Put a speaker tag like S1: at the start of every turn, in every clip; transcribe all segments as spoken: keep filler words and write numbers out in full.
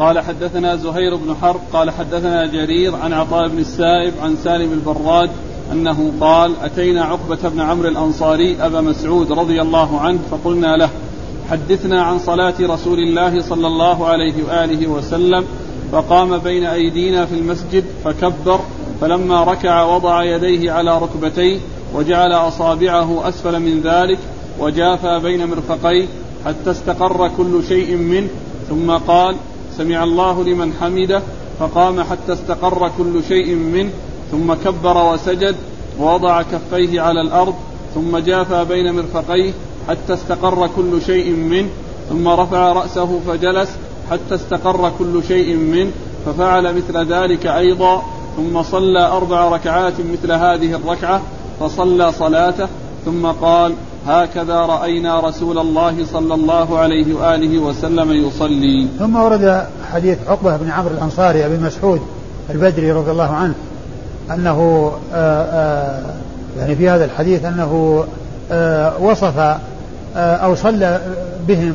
S1: قال حدثنا زهير بن حرب قال حدثنا جرير عن عطاء بن السائب عن سالم البراد أنه قال أتينا عقبة بن عمرو الأنصاري أبا مسعود رضي الله عنه فقلنا له حدثنا عن صلاة رسول الله صلى الله عليه وآله وسلم، فقام بين أيدينا في المسجد فكبر، فلما ركع وضع يديه على ركبتيه وجعل أصابعه أسفل من ذلك وجافى بين مرفقيه حتى استقر كل شيء منه، ثم قال سمع الله لمن حمده، فقام حتى استقر كل شيء منه، ثم كبر وسجد ووضع كفيه على الأرض، ثم جافى بين مرفقيه حتى استقر كل شيء منه، ثم رفع رأسه فجلس حتى استقر كل شيء منه، ففعل مثل ذلك أيضا، ثم صلى أربع ركعات مثل هذه الركعة، فصلى صلاته، ثم قال هكذا رأينا رسول الله صلى الله عليه وآله وسلم يصلي.
S2: ثم ورد حديث عقبة بن عمرو الأنصاري أبي مسعود البدري رضي الله عنه أنه آآ آآ يعني في هذا الحديث أنه وصف أو صلى بهم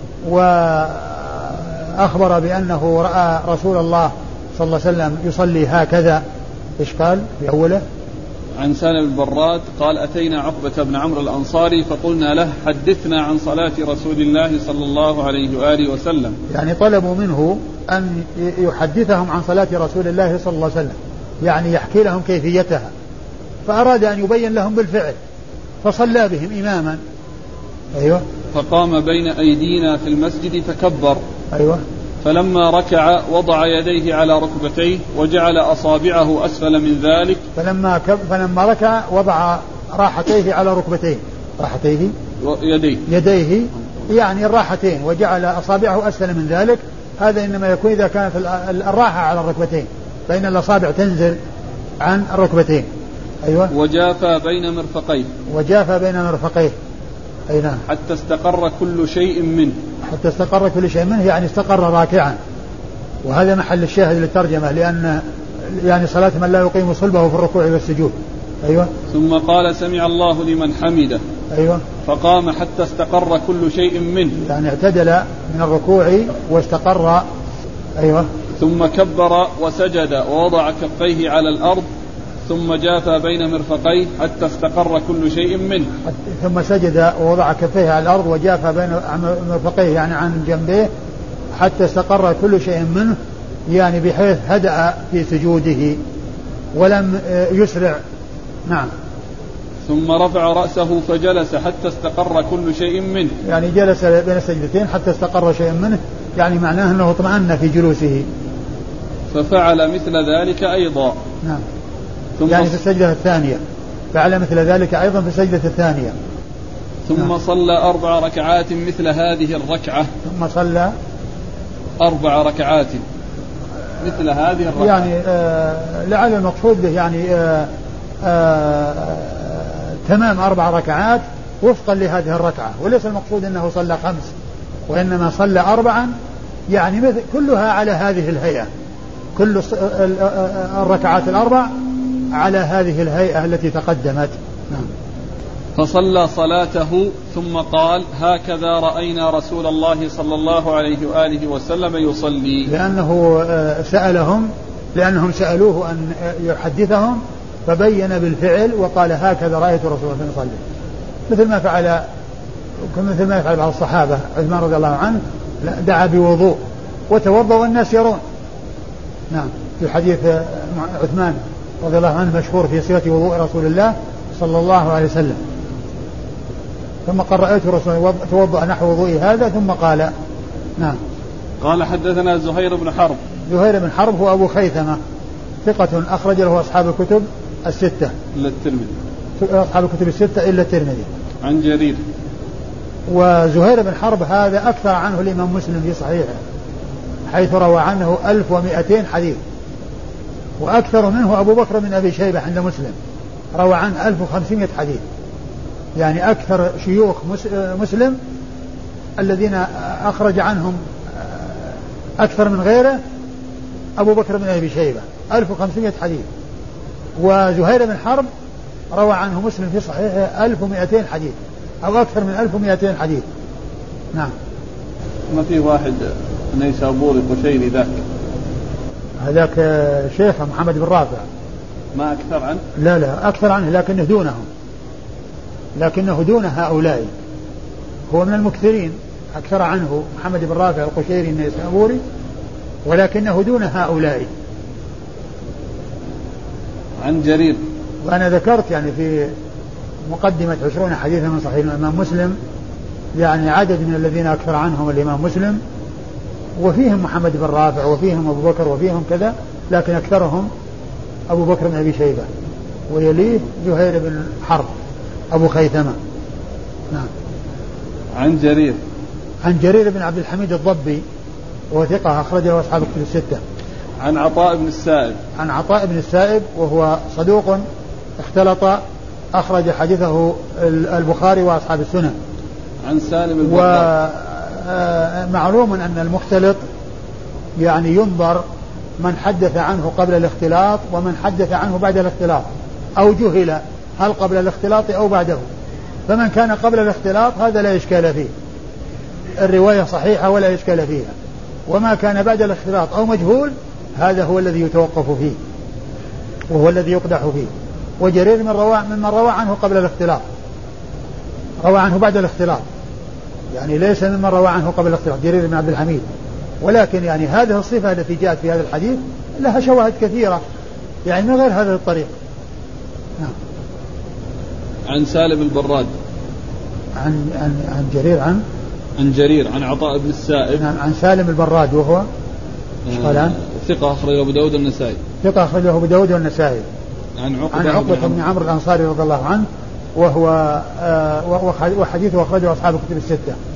S2: وأخبر بأنه رأى رسول الله صلى الله عليه وسلم يصلي هكذا. إيش قال في أوله؟
S1: عن سالم البراد قال أتينا عقبة بن عمرو الأنصاري فقلنا له حدثنا عن صلاة رسول الله صلى الله عليه وآله وسلم،
S2: يعني طلبوا منه أن يحدثهم عن صلاة رسول الله صلى الله عليه وسلم، يعني يحكي لهم كيفيتها، فأراد أن يبين لهم بالفعل فصلى بهم إماما. أيوة.
S1: فقام بين أيدينا في المسجد فكبر.
S2: أيوة.
S1: فلما ركع وضع يديه على ركبتيه وجعل أصابعه أسفل من ذلك.
S2: فلما كب فلما ركع وضع راحتيه على ركبتيه، راحتيه
S1: يديه
S2: يديه يعني الراحتين، وجعل أصابعه أسفل من ذلك. هذا إنما يكون إذا كانت الراحة على الركبتين، فإن الأصابع تنزل عن الركبتين. أيوة.
S1: وجافى بين مرفقيه
S2: وجافى بين مرفقيه أي نعم.
S1: حتى استقر كل شيء منه.
S2: حتى استقر كل شيء منه يعني استقر راكعا، وهذا محل الشاهد للترجمة، لأن يعني صلاة من لا يقيم صلبه في الركوع والسجود. أيوة.
S1: ثم قال سمع الله لمن حمده.
S2: أيوة.
S1: فقام حتى استقر كل شيء منه،
S2: يعني اعتدل من الركوع واستقر. أيوة.
S1: ثم كبر وسجد ووضع كفيه على الأرض، ثم جافى بين مرفقيه حتى استقر كل شيء منه.
S2: ثم سجد ووضع كفيه على الأرض وجافى بين مرفقيه يعني عن جنبيه حتى استقر كل شيء منه، يعني بحيث هدأ في سجوده ولم يسرع. نعم.
S1: ثم رفع رأسه فجلس حتى استقر كل شيء منه،
S2: يعني جلس بين السجدتين حتى استقر شيء منه، يعني معناه أنه اطمأن في جلوسه.
S1: ففعل مثل ذلك أيضا.
S2: نعم. يعني في السجدة الثانية فعل مثل ذلك أيضا في السجدة الثانية.
S1: ثم نعم. صلى أربع ركعات مثل هذه الركعة.
S2: ثم صلى
S1: أربع ركعات مثل هذه الركعة.
S2: يعني آه لعل المقصود به يعني آه آه تمام أربع ركعات وفقا لهذه الركعة، وليس المقصود أنه صلى خمس، وإنما صلى أربعا يعني مثل كلها على هذه الهيئة، كل الركعات الأربع على هذه الهيئة التي تقدمت. نعم.
S1: فصلى صلاته ثم قال هكذا رأينا رسول الله صلى الله عليه وآله وسلم يصلي.
S2: لأنه سألهم لأنهم سألوه أن يحدثهم فبين بالفعل وقال هكذا رأيت رسول الله يصلي، مثل ما فعل مثل ما يفعل بعض الصحابة. عثمان رضي الله عنه دعا بوضوء وتوضأ والناس يرون. نعم. في حديث عثمان رضي الله عنه مشهور في صفة وضوء رسول الله صلى الله عليه وسلم، ثم قال رأيت رسول توضأ نحو وضوء هذا ثم قال. نعم.
S1: قال حدثنا زهير بن حرب.
S2: زهير بن حرب هو أبو خيثمة ثقة أخرج له أصحاب الكتب الستة
S1: إلا الترمذي،
S2: أصحاب الكتب الستة إلا الترمذي.
S1: عن جرير.
S2: وزهير بن حرب هذا أكثر عنه الإمام مسلم في صحيحه، حيث روى عنه ألف ومئتين حديث، وأكثر منه أبو بكر بن أبي شيبة عند مسلم روى عنه ألف وخمسمائة حديث. يعني أكثر شيوخ مسلم الذين أخرج عنهم أكثر من غيره أبو بكر بن أبي شيبة ألف وخمسمائة حديث، وزهير بن حرب روى عنه مسلم في صحيحه ألف ومئتين حديث أو أكثر من ألف ومئتين حديث. نعم.
S1: ما في واحد النيسابوري قشيري ذاك
S2: هذاك شيخ محمد بن رافع.
S1: ما أكثر عنه؟
S2: لا لا أكثر عنه لكنه دونهم، لكنه دون هؤلاء، هو من المكثرين، أكثر عنه محمد بن رافع القشيري النيسابوري ولكنه دون هؤلاء.
S1: عن جرير.
S2: وأنا ذكرت يعني في مقدمة عشرون حديثا من صحيح الإمام مسلم يعني عدد من الذين أكثر عنهم الإمام مسلم، وفيهم محمد بن رافع وفيهم أبو بكر وفيهم كذا، لكن أكثرهم أبو بكر بن أبي شيبة ويليه زهير بن حرب أبو خيثمة. نعم.
S1: عن جرير.
S2: عن جرير بن عبد الحميد الضبي وهو ثقة أخرج له أصحاب الكتب الستة.
S1: عن عطاء بن السائب.
S2: عن عطاء بن السائب وهو صدوق اختلط، أخرج حديثه البخاري وأصحاب السنن.
S1: عن سالم البراد.
S2: ومعلوم أن المختلط يعني ينظر من حدث عنه قبل الاختلاط ومن حدث عنه بعد الاختلاط، أو جهل هل قبل الاختلاط أو بعده، فمن كان قبل الاختلاط هذا لا إشكال فيه، الرواية صحيحة ولا إشكال فيها، وما كان بعد الاختلاط أو مجهول هذا هو الذي يتوقف فيه وهو الذي يقدح فيه. وجرير من روى ممن روى عنه قبل الاختلاط، روى عنه بعد الاختلاط، يعني ليس ممن روى عنه قبل الاختلاط جرير بن عبد الحميد، ولكن يعني هذه الصفة التي جاءت في هذا الحديث لها شواهد كثيرة يعني من غير هذا الطريق. نعم. عن
S1: سالم البراد.
S2: عن عن عن جرير عن
S1: عن جرير عن عطاء بن السائب.
S2: عن, عن سالم البراد وهو
S1: آه ثقة أخرجه أبو داود والنسائي.
S2: ثقة أخرجه أبو داود والنسائي.
S1: عن عقبة,
S2: عن عقبة بن عمرو الأنصاري رضي الله عنه وهو آه وحديثه أخرجه أصحاب الكتب الستة.